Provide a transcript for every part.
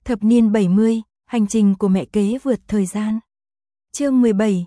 Thập niên 70, hành trình của mẹ kế vượt thời gian. Chương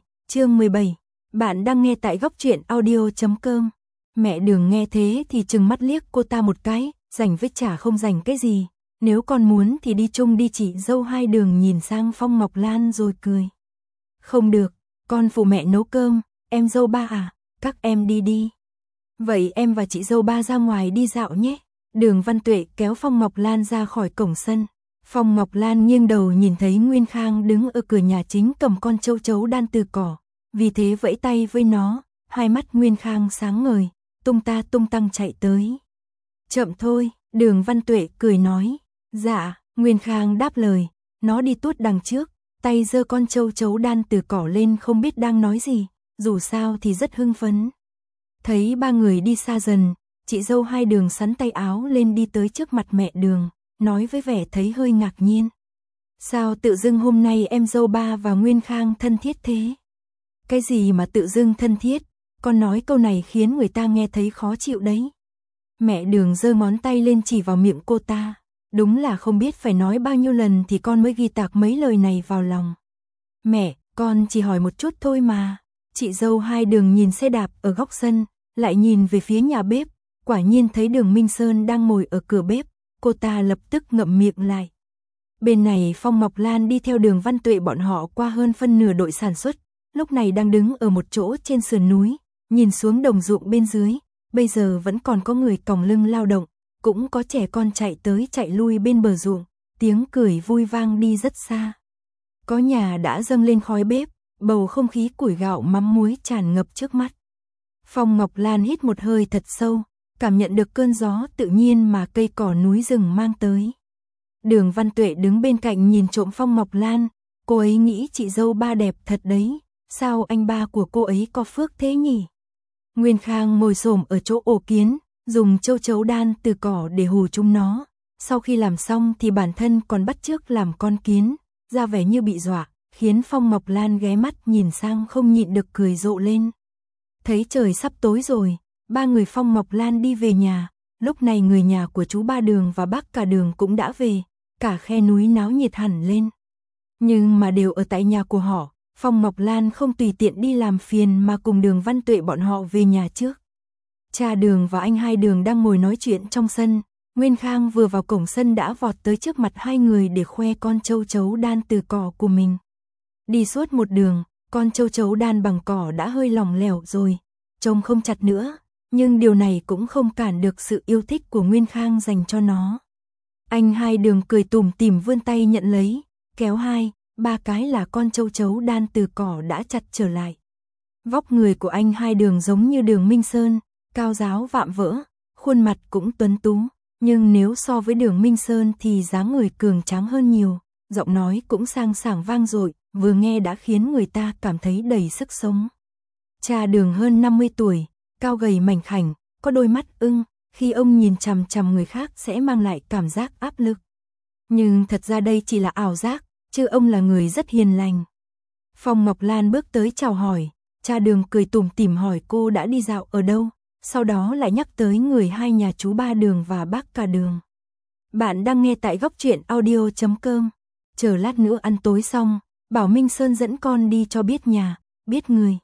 17, bạn đang nghe tại góc truyện audio.com. Mẹ Đường nghe thế thì trừng mắt liếc cô ta một cái, rảnh với chả không rảnh cái gì, nếu con muốn thì đi chung đi. Chị dâu Hai Đường nhìn sang Phong Ngọc Lan rồi cười. Không được, con phụ mẹ nấu cơm, em dâu Ba à, các em đi đi. Vậy em và chị dâu Ba ra ngoài đi dạo nhé. Đường Văn Tuệ kéo Phong Ngọc Lan ra khỏi cổng sân. Phong Ngọc Lan nghiêng đầu nhìn thấy Nguyên Khang đứng ở cửa nhà chính cầm con châu chấu đan từ cỏ, vì thế vẫy tay với nó, hai mắt Nguyên Khang sáng ngời, tung ta tung tăng chạy tới. Chậm thôi, Đường Văn Tuệ cười nói. Dạ, Nguyên Khang đáp lời, nó đi tuốt đằng trước, tay giơ con châu chấu đan từ cỏ lên không biết đang nói gì, dù sao thì rất hưng phấn. Thấy ba người đi xa dần, chị dâu Hai Đường sắn tay áo lên đi tới trước mặt mẹ Đường, nói với vẻ thấy hơi ngạc nhiên. Sao tự dưng hôm nay em dâu Ba và Nguyên Khang thân thiết thế? Cái gì mà tự dưng thân thiết, con nói câu này khiến người ta nghe thấy khó chịu đấy. Mẹ Đường giơ ngón tay lên chỉ vào miệng cô ta, đúng là không biết phải nói bao nhiêu lần thì con mới ghi tạc mấy lời này vào lòng. Mẹ, con chỉ hỏi một chút thôi mà. Chị dâu Hai Đường nhìn xe đạp ở góc sân, lại nhìn về phía nhà bếp, quả nhiên thấy Đường Minh Sơn đang ngồi ở cửa bếp, cô ta lập tức ngậm miệng lại. Bên này Phong Ngọc Lan đi theo Đường Văn Tuệ bọn họ qua hơn phân nửa đội sản xuất, lúc này đang đứng ở một chỗ trên sườn núi, nhìn xuống đồng ruộng bên dưới, bây giờ vẫn còn có người còng lưng lao động, cũng có trẻ con chạy tới chạy lui bên bờ ruộng, tiếng cười vui vang đi rất xa. Có nhà đã dâng lên khói bếp, bầu không khí củi gạo mắm muối tràn ngập trước mắt. Phong Ngọc Lan hít một hơi thật sâu, cảm nhận được cơn gió tự nhiên mà cây cỏ núi rừng mang tới. Đường Văn Tuệ đứng bên cạnh nhìn trộm Phong Ngọc Lan, cô ấy nghĩ chị dâu Ba đẹp thật đấy, sao anh ba của cô ấy có phước thế nhỉ? Nguyên Khang ngồi xổm ở chỗ ổ kiến, dùng châu chấu đan từ cỏ để hù chúng nó, sau khi làm xong thì bản thân còn bắt chước làm con kiến, ra vẻ như bị dọa, khiến Phong Ngọc Lan ghé mắt nhìn sang không nhịn được cười rộ lên. Thấy trời sắp tối rồi, ba người Phong Ngọc Lan đi về nhà, lúc này người nhà của chú Ba Đường và bác Cả Đường cũng đã về, cả khe núi náo nhiệt hẳn lên. Nhưng mà đều ở tại nhà của họ, Phong Ngọc Lan không tùy tiện đi làm phiền mà cùng Đường Văn Tuệ bọn họ về nhà trước. Cha Đường và anh Hai Đường đang ngồi nói chuyện trong sân, Nguyên Khang vừa vào cổng sân đã vọt tới trước mặt hai người để khoe con châu chấu đan từ cỏ của mình. Đi suốt một đường, con châu chấu đan bằng cỏ đã hơi lỏng lẻo rồi, trông không chặt nữa, nhưng điều này cũng không cản được sự yêu thích của Nguyên Khang dành cho nó. Anh Hai Đường cười tủm tỉm vươn tay nhận lấy, kéo hai, ba cái là con châu chấu đan từ cỏ đã chặt trở lại. Vóc người của anh Hai Đường giống như Đường Minh Sơn, cao ráo vạm vỡ, khuôn mặt cũng tuấn tú, nhưng nếu so với Đường Minh Sơn thì dáng người cường tráng hơn nhiều, giọng nói cũng sang sảng vang dội, vừa nghe đã khiến người ta cảm thấy đầy sức sống. Cha Đường hơn 50 tuổi, cao gầy mảnh khảnh, có đôi mắt ưng, khi ông nhìn chằm chằm người khác sẽ mang lại cảm giác áp lực. Nhưng thật ra đây chỉ là ảo giác, chứ ông là người rất hiền lành. Phong Ngọc Lan bước tới chào hỏi, cha Đường cười tủm tỉm hỏi cô đã đi dạo ở đâu, sau đó lại nhắc tới người hai nhà chú Ba Đường và bác Cả Đường. Bạn đang nghe tại góc truyện audio.com. Chờ lát nữa ăn tối xong, bảo Minh Sơn dẫn con đi cho biết nhà, biết người.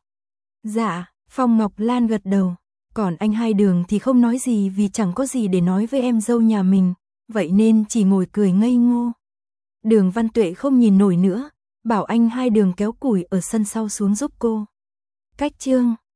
Dạ, Phong Ngọc Lan gật đầu. Còn anh Hai Đường thì không nói gì vì chẳng có gì để nói với em dâu nhà mình, vậy nên chỉ ngồi cười ngây ngô. Đường Văn Tuệ không nhìn nổi nữa, bảo anh Hai Đường kéo củi ở sân sau xuống giúp cô. Cách chương